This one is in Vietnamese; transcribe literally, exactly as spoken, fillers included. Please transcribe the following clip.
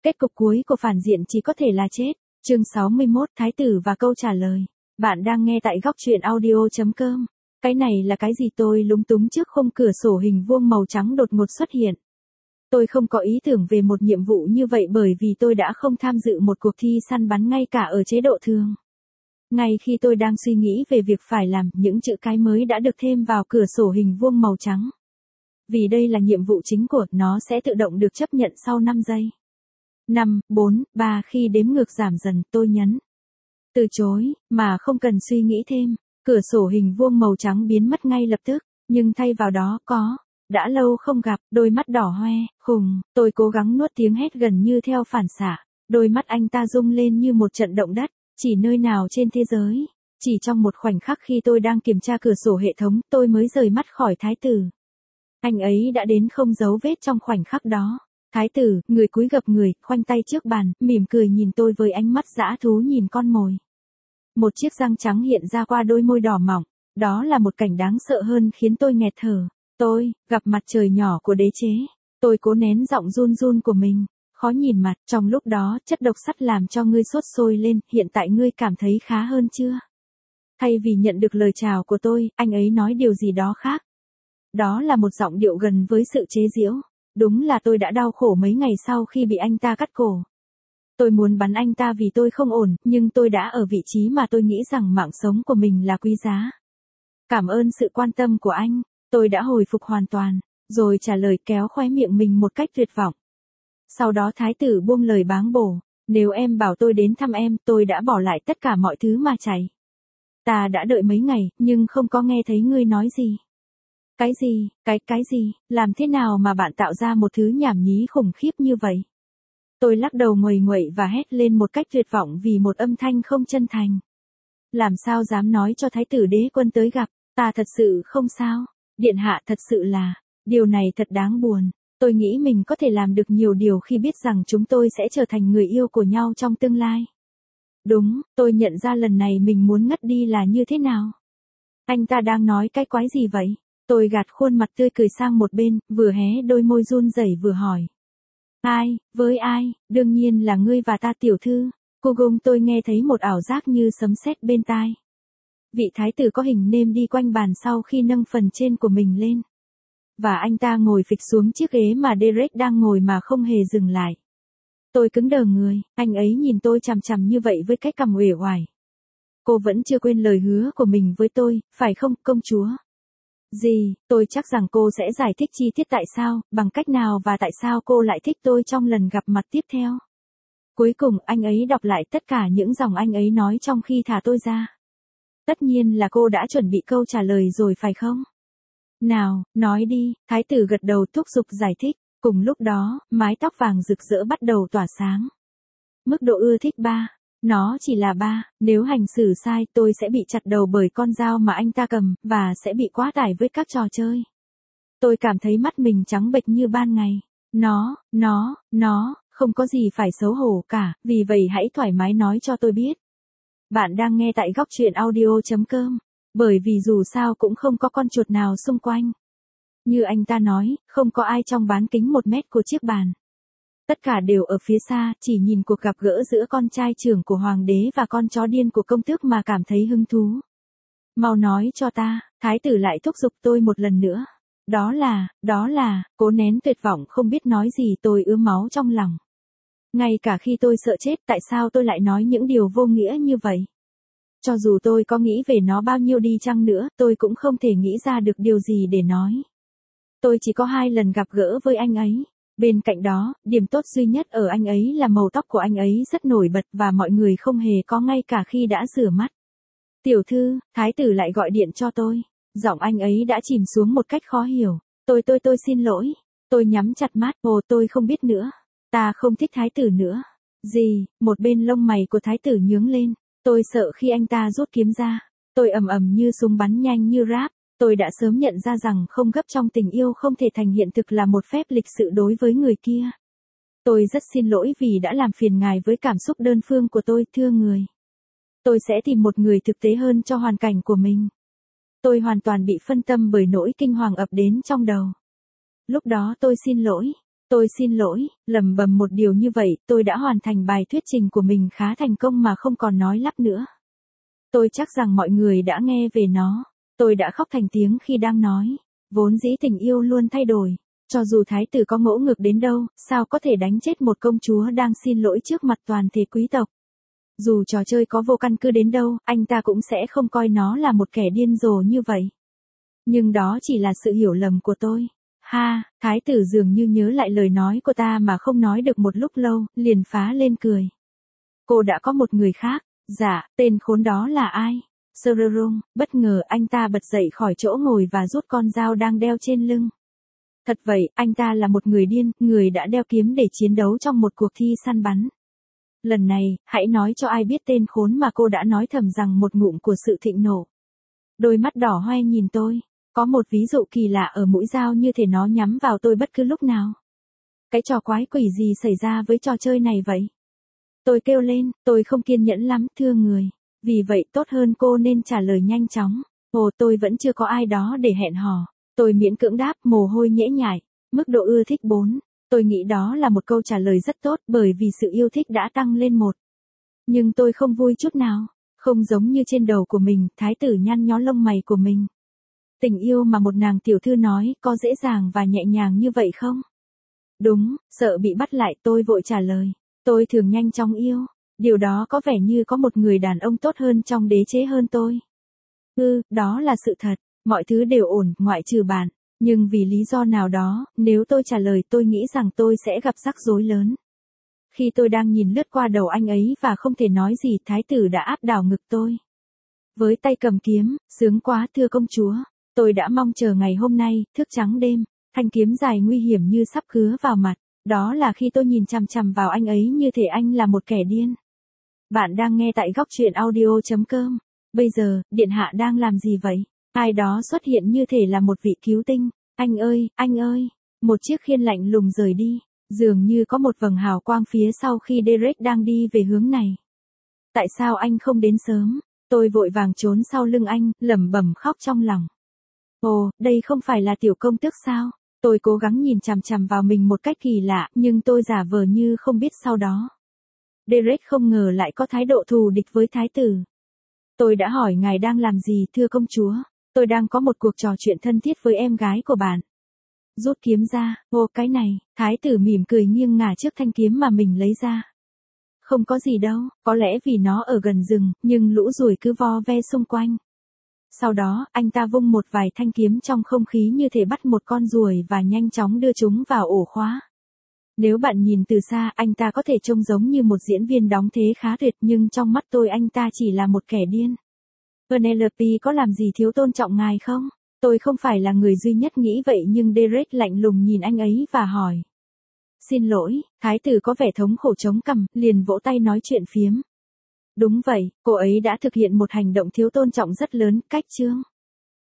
Kết cục cuối của phản diện chỉ có thể là chết. Chương sáu mươi mốt, Thái tử và câu trả lời. Bạn đang nghe tại góc truyện audio chấm com. Cái này là cái gì? Tôi lúng túng trước khung cửa sổ hình vuông màu trắng đột ngột xuất hiện. Tôi không có ý tưởng về một nhiệm vụ như vậy bởi vì tôi đã không tham dự một cuộc thi săn bắn ngay cả ở chế độ thường. Ngay khi tôi đang suy nghĩ về việc phải làm, những chữ cái mới đã được thêm vào cửa sổ hình vuông màu trắng. Vì đây là nhiệm vụ chính của nó sẽ tự động được chấp nhận sau năm giây. năm, bốn, ba khi đếm ngược giảm dần, tôi nhấn từ chối, mà không cần suy nghĩ thêm. Cửa sổ hình vuông màu trắng biến mất ngay lập tức, nhưng thay vào đó có, đã lâu không gặp, đôi mắt đỏ hoe, khùng, tôi cố gắng nuốt tiếng hét gần như theo phản xạ. Đôi mắt anh ta rung lên như một trận động đất, chỉ nơi nào trên thế giới. Chỉ trong một khoảnh khắc khi tôi đang kiểm tra cửa sổ hệ thống, tôi mới rời mắt khỏi thái tử. Anh ấy đã đến không dấu vết trong khoảnh khắc đó. Thái tử, người cúi gập người, khoanh tay trước bàn, mỉm cười nhìn tôi với ánh mắt dã thú nhìn con mồi. Một chiếc răng trắng hiện ra qua đôi môi đỏ mỏng. Đó là một cảnh đáng sợ hơn khiến tôi nghẹt thở. Tôi, gặp mặt trời nhỏ của đế chế. Tôi cố nén giọng run run của mình. Khó nhìn mặt, trong lúc đó, chất độc sắt làm cho ngươi sốt sôi lên, hiện tại ngươi cảm thấy khá hơn chưa? Thay vì nhận được lời chào của tôi, anh ấy nói điều gì đó khác. Đó là một giọng điệu gần với sự chế giễu. Đúng là tôi đã đau khổ mấy ngày sau khi bị anh ta cắt cổ. Tôi muốn bắn anh ta vì tôi không ổn, nhưng tôi đã ở vị trí mà tôi nghĩ rằng mạng sống của mình là quý giá. Cảm ơn sự quan tâm của anh, tôi đã hồi phục hoàn toàn, rồi trả lời kéo khóe miệng mình một cách tuyệt vọng. Sau đó thái tử buông lời báng bổ, nếu em bảo tôi đến thăm em, tôi đã bỏ lại tất cả mọi thứ mà chạy. Ta đã đợi mấy ngày, nhưng không có nghe thấy ngươi nói gì. Cái gì, cái, cái gì, làm thế nào mà bạn tạo ra một thứ nhảm nhí khủng khiếp như vậy? Tôi lắc đầu nguầy nguậy và hét lên một cách tuyệt vọng vì một âm thanh không chân thành. Làm sao dám nói cho thái tử đế quân tới gặp, ta thật sự không sao. Điện hạ thật sự là, điều này thật đáng buồn. Tôi nghĩ mình có thể làm được nhiều điều khi biết rằng chúng tôi sẽ trở thành người yêu của nhau trong tương lai. Đúng, tôi nhận ra lần này mình muốn ngất đi là như thế nào. Anh ta đang nói cái quái gì vậy? Tôi gạt khuôn mặt tươi cười sang một bên, vừa hé đôi môi run rẩy vừa hỏi. Ai, với ai, đương nhiên là ngươi và ta tiểu thư. Cô gông tôi nghe thấy một ảo giác như sấm sét bên tai. Vị thái tử có hình nêm đi quanh bàn sau khi nâng phần trên của mình lên. Và anh ta ngồi phịch xuống chiếc ghế mà Derek đang ngồi mà không hề dừng lại. Tôi cứng đờ người, anh ấy nhìn tôi chằm chằm như vậy với cái cằm uể oải. Cô vẫn chưa quên lời hứa của mình với tôi, phải không, công chúa? Gì, tôi chắc rằng cô sẽ giải thích chi tiết tại sao, bằng cách nào và tại sao cô lại thích tôi trong lần gặp mặt tiếp theo. Cuối cùng anh ấy đọc lại tất cả những dòng anh ấy nói trong khi thả tôi ra. Tất nhiên là cô đã chuẩn bị câu trả lời rồi phải không? Nào, nói đi, thái tử gật đầu thúc giục giải thích. Cùng lúc đó, mái tóc vàng rực rỡ bắt đầu tỏa sáng. Mức độ ưa thích ba. Nó chỉ là ba, nếu hành xử sai tôi sẽ bị chặt đầu bởi con dao mà anh ta cầm, và sẽ bị quá tải với các trò chơi. Tôi cảm thấy mắt mình trắng bệch như ban ngày. Nó, nó, nó, không có gì phải xấu hổ cả, vì vậy hãy thoải mái nói cho tôi biết. Bạn đang nghe tại góc truyện audio chấm com, bởi vì dù sao cũng không có con chuột nào xung quanh. Như anh ta nói, không có ai trong bán kính một mét của chiếc bàn. Tất cả đều ở phía xa, chỉ nhìn cuộc gặp gỡ giữa con trai trưởng của hoàng đế và con chó điên của công tước mà cảm thấy hứng thú. Mau nói cho ta, thái tử lại thúc giục tôi một lần nữa. Đó là, đó là, cố nén tuyệt vọng không biết nói gì tôi ứa máu trong lòng. Ngay cả khi tôi sợ chết tại sao tôi lại nói những điều vô nghĩa như vậy. Cho dù tôi có nghĩ về nó bao nhiêu đi chăng nữa, tôi cũng không thể nghĩ ra được điều gì để nói. Tôi chỉ có hai lần gặp gỡ với anh ấy. Bên cạnh đó, điểm tốt duy nhất ở anh ấy là màu tóc của anh ấy rất nổi bật và mọi người không hề có ngay cả khi đã rửa mắt. Tiểu thư, thái tử lại gọi điện cho tôi. Giọng anh ấy đã chìm xuống một cách khó hiểu. Tôi tôi tôi xin lỗi. Tôi nhắm chặt mắt. Ồ tôi không biết nữa. Ta không thích thái tử nữa. Gì, một bên lông mày của thái tử nhướng lên. Tôi sợ khi anh ta rút kiếm ra. Tôi ầm ầm như súng bắn nhanh như ráp. Tôi đã sớm nhận ra rằng không gấp trong tình yêu không thể thành hiện thực là một phép lịch sự đối với người kia. Tôi rất xin lỗi vì đã làm phiền ngài với cảm xúc đơn phương của tôi, thưa người. Tôi sẽ tìm một người thực tế hơn cho hoàn cảnh của mình. Tôi hoàn toàn bị phân tâm bởi nỗi kinh hoàng ập đến trong đầu. Lúc đó tôi xin lỗi. Tôi xin lỗi, lẩm bẩm một điều như vậy, tôi đã hoàn thành bài thuyết trình của mình khá thành công mà không còn nói lắp nữa. Tôi chắc rằng mọi người đã nghe về nó. Tôi đã khóc thành tiếng khi đang nói. Vốn dĩ tình yêu luôn thay đổi. Cho dù thái tử có ngỗ ngược đến đâu, sao có thể đánh chết một công chúa đang xin lỗi trước mặt toàn thể quý tộc. Dù trò chơi có vô căn cứ đến đâu, anh ta cũng sẽ không coi nó là một kẻ điên rồ như vậy. Nhưng đó chỉ là sự hiểu lầm của tôi. Ha, thái tử dường như nhớ lại lời nói của ta mà không nói được một lúc lâu, liền phá lên cười. Cô đã có một người khác. Dạ, tên khốn đó là ai? Srurung, bất ngờ anh ta bật dậy khỏi chỗ ngồi và rút con dao đang đeo trên lưng. Thật vậy, anh ta là một người điên, người đã đeo kiếm để chiến đấu trong một cuộc thi săn bắn. Lần này, hãy nói cho ai biết tên khốn mà cô đã nói thầm rằng một ngụm của sự thịnh nộ. Đôi mắt đỏ hoe nhìn tôi. Có một ví dụ kỳ lạ ở mũi dao như thể nó nhắm vào tôi bất cứ lúc nào. Cái trò quái quỷ gì xảy ra với trò chơi này vậy? Tôi kêu lên, tôi không kiên nhẫn lắm, thưa người. Vì vậy tốt hơn cô nên trả lời nhanh chóng. Ồ, tôi vẫn chưa có ai đó để hẹn hò. Tôi miễn cưỡng đáp, mồ hôi nhễ nhại. Mức độ ưa thích bốn. Tôi nghĩ đó là một câu trả lời rất tốt bởi vì sự yêu thích đã tăng lên một. Nhưng tôi không vui chút nào. Không giống như trên đầu của mình, thái tử nhăn nhó lông mày của mình. Tình yêu mà một nàng tiểu thư nói có dễ dàng và nhẹ nhàng như vậy không? Đúng, sợ bị bắt lại tôi vội trả lời. Tôi thường nhanh chóng yêu. Điều đó có vẻ như có một người đàn ông tốt hơn trong đế chế hơn tôi. Ừ, đó là sự thật. Mọi thứ đều ổn, ngoại trừ bạn. Nhưng vì lý do nào đó, nếu tôi trả lời tôi nghĩ rằng tôi sẽ gặp rắc rối lớn. Khi tôi đang nhìn lướt qua đầu anh ấy và không thể nói gì, thái tử đã áp đảo ngực tôi. Với tay cầm kiếm, sướng quá thưa công chúa. Tôi đã mong chờ ngày hôm nay, thức trắng đêm. Thanh kiếm dài nguy hiểm như sắp cứa vào mặt. Đó là khi tôi nhìn chằm chằm vào anh ấy như thể anh là một kẻ điên. Bạn đang nghe tại góc truyện audio chấm com. Bây giờ, điện hạ đang làm gì vậy? Ai đó xuất hiện như thể là một vị cứu tinh. Anh ơi, anh ơi. Một chiếc khiên lạnh lùng rời đi. Dường như có một vầng hào quang phía sau khi Derek đang đi về hướng này. Tại sao anh không đến sớm? Tôi vội vàng trốn sau lưng anh, lẩm bẩm khóc trong lòng. Ồ, đây không phải là tiểu công tước sao? Tôi cố gắng nhìn chằm chằm vào mình một cách kỳ lạ, nhưng tôi giả vờ như không biết sau đó. Derek không ngờ lại có thái độ thù địch với thái tử. Tôi đã hỏi ngài đang làm gì thưa công chúa? Tôi đang có một cuộc trò chuyện thân thiết với em gái của bạn. Rút kiếm ra, ô cái này, thái tử mỉm cười nghiêng ngả trước thanh kiếm mà mình lấy ra. Không có gì đâu, có lẽ vì nó ở gần rừng, nhưng lũ ruồi cứ vo ve xung quanh. Sau đó, anh ta vung một vài thanh kiếm trong không khí như thể bắt một con ruồi và nhanh chóng đưa chúng vào ổ khóa. Nếu bạn nhìn từ xa, anh ta có thể trông giống như một diễn viên đóng thế khá tuyệt, nhưng trong mắt tôi anh ta chỉ là một kẻ điên. Penelope có làm gì thiếu tôn trọng ngài không? Tôi không phải là người duy nhất nghĩ vậy nhưng Derek lạnh lùng nhìn anh ấy và hỏi. Xin lỗi, thái tử có vẻ thống khổ chống cằm, liền vỗ tay nói chuyện phiếm. Đúng vậy, cô ấy đã thực hiện một hành động thiếu tôn trọng rất lớn, cách chương.